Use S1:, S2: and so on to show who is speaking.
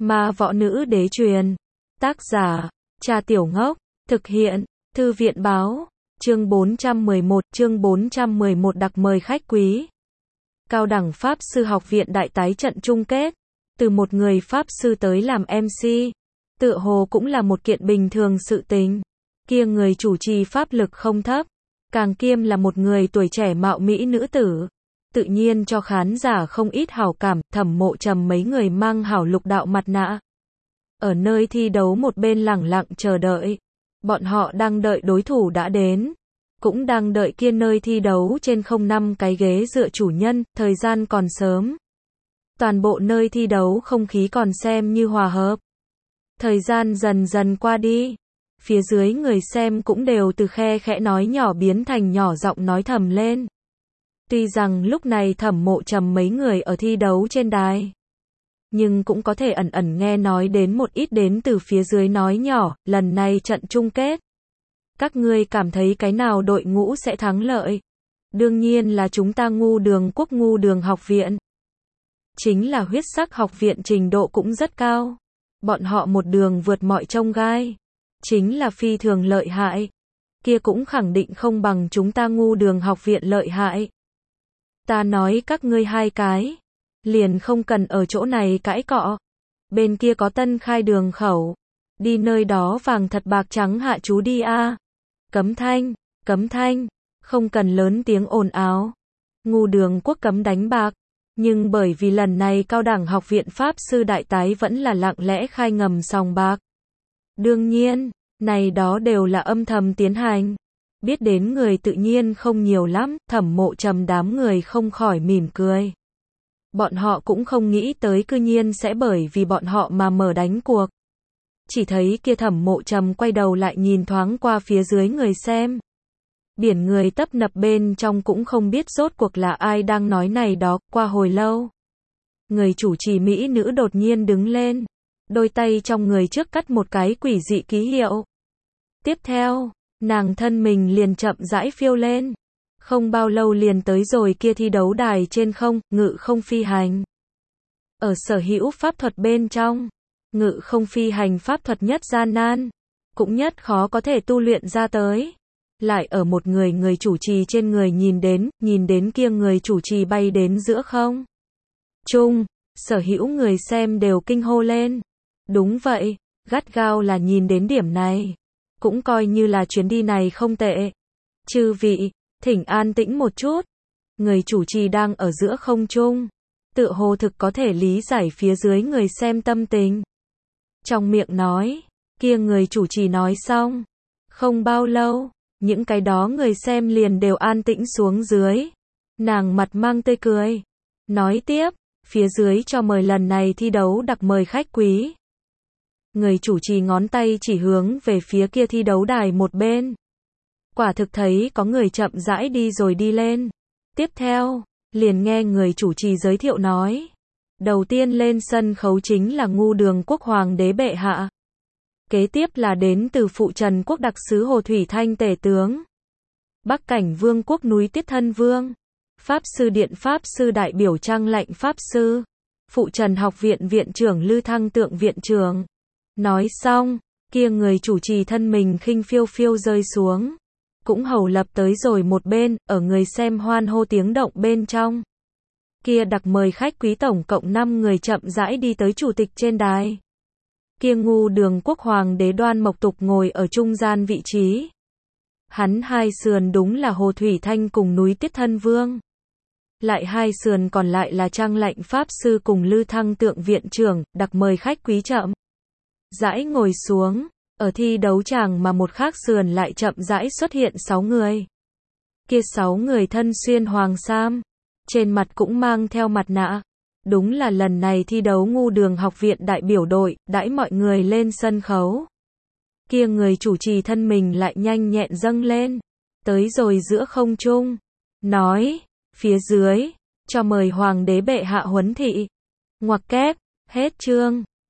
S1: Ma Võ Nữ Đế truyền. Tác giả, Cha Tiểu Ngốc. Thực hiện, Thư viện Báo. Chương 411 đặc mời khách quý. Cao đẳng Pháp Sư Học viện đại tái trận chung kết. Từ một người Pháp Sư tới làm MC. Tựa hồ cũng là một kiện bình thường sự tình. Kia người chủ trì pháp lực không thấp. Càng kiêm là một người tuổi trẻ mạo mỹ nữ tử. Tự nhiên cho khán giả không ít hảo cảm. Thẩm Mộ Trầm mấy người mang hảo lục đạo mặt nạ. Ở nơi thi đấu một bên lẳng lặng chờ đợi. Bọn họ đang đợi đối thủ đã đến. Cũng đang đợi kia nơi thi đấu trên 05 cái ghế dựa chủ nhân, thời gian còn sớm. Toàn bộ nơi thi đấu không khí còn xem như hòa hợp. Thời gian dần dần qua đi. Phía dưới người xem cũng đều từ khe khẽ nói nhỏ biến thành nhỏ giọng nói thầm lên. Tuy rằng lúc này Thẩm Mộ Trầm mấy người ở thi đấu trên đài. Nhưng cũng có thể ẩn ẩn nghe nói đến một ít đến từ phía dưới nói nhỏ, lần này trận chung kết. Các ngươi cảm thấy cái nào đội ngũ sẽ thắng lợi? Đương nhiên là chúng ta Ngu Đường Quốc Ngu Đường học viện. Chính là huyết sắc học viện trình độ cũng rất cao. Bọn họ một đường vượt mọi chông gai. Chính là phi thường lợi hại. Kia cũng khẳng định không bằng chúng ta Ngu Đường học viện lợi hại. Ta nói các ngươi hai cái. Liền không cần ở chỗ này cãi cọ. Bên kia có tân khai đường khẩu. Đi nơi đó vàng thật bạc trắng hạ chú đi a. Cấm thanh, không cần lớn tiếng ồn ào. Ngu Đường Quốc cấm đánh bạc. Nhưng bởi vì lần này cao đẳng học viện Pháp Sư đại tái vẫn là lặng lẽ khai ngầm sòng bạc. Đương nhiên, này đó đều là âm thầm tiến hành. Biết đến người tự nhiên không nhiều lắm, Thẩm Mộ Trầm đám người không khỏi mỉm cười. Bọn họ cũng không nghĩ tới cư nhiên sẽ bởi vì bọn họ mà mở đánh cuộc. Chỉ thấy kia Thẩm Mộ Trầm quay đầu lại nhìn thoáng qua phía dưới người xem. Biển người tấp nập bên trong cũng không biết rốt cuộc là ai đang nói này đó, qua hồi lâu. Người chủ trì mỹ nữ đột nhiên đứng lên. Đôi tay trong người trước cắt một cái quỷ dị ký hiệu. Tiếp theo, nàng thân mình liền chậm rãi phiêu lên. Không bao lâu liền tới rồi kia thi đấu đài trên không, ngự không phi hành. Ở sở hữu pháp thuật bên trong, ngự không phi hành pháp thuật nhất gian nan, cũng nhất khó có thể tu luyện ra tới. Lại ở một người chủ trì trên người nhìn đến kia người chủ trì bay đến giữa không trung, sở hữu người xem đều kinh hô lên. Đúng vậy, gắt gao là nhìn đến điểm này. Cũng coi như là chuyến đi này không tệ. Chư vị, thỉnh an tĩnh một chút. Người chủ trì đang ở giữa không trung. Tựa hồ thực có thể lý giải phía dưới người xem tâm tình. Trong miệng nói, kia người chủ trì nói xong. Không bao lâu, những cái đó người xem liền đều an tĩnh xuống dưới. Nàng mặt mang tươi cười. Nói tiếp, phía dưới cho mời lần này thi đấu đặc mời khách quý. Người chủ trì ngón tay chỉ hướng về phía kia thi đấu đài một bên. Quả thực thấy có người chậm rãi đi rồi đi lên. Tiếp theo, liền nghe người chủ trì giới thiệu nói. Đầu tiên lên sân khấu chính là Ngu Đường Quốc Hoàng đế bệ hạ. Kế tiếp là đến từ Phụ Trần Quốc đặc sứ Hồ Thủy Thanh tể tướng. Bắc Cảnh Vương Quốc núi Tiết Thân Vương. Pháp Sư Điện Pháp Sư đại biểu Trang Lạnh Pháp Sư. Phụ Trần Học viện viện trưởng Lư Thăng Tượng viện trưởng. Nói xong, kia người chủ trì thân mình khinh phiêu phiêu rơi xuống. Cũng hầu lập tới rồi một bên, ở người xem hoan hô tiếng động bên trong. Kia đặc mời khách quý tổng cộng 5 người chậm rãi đi tới chủ tịch trên đài. Kia Ngu Đường Quốc Hoàng đế Đoan Mộc Tục ngồi ở trung gian vị trí. Hắn hai sườn đúng là Hồ Thủy Thanh cùng núi Tiết Thân Vương. Lại hai sườn còn lại là Trang Lạnh Pháp Sư cùng Lư Thăng Tượng viện trưởng, đặc mời khách quý chậm rãi ngồi xuống. Ở thi đấu tràng mà một khác sườn lại chậm rãi xuất hiện 6 người. Kia 6 người thân xuyên hoàng sam, trên mặt cũng mang theo mặt nạ. Đúng là lần này thi đấu Ngu Đường học viện đại biểu đội, đãi mọi người lên sân khấu. Kia người chủ trì thân mình lại nhanh nhẹn dâng lên, tới rồi giữa không trung, nói, phía dưới, cho mời Hoàng đế bệ hạ huấn thị. Ngoặc kép, hết chương.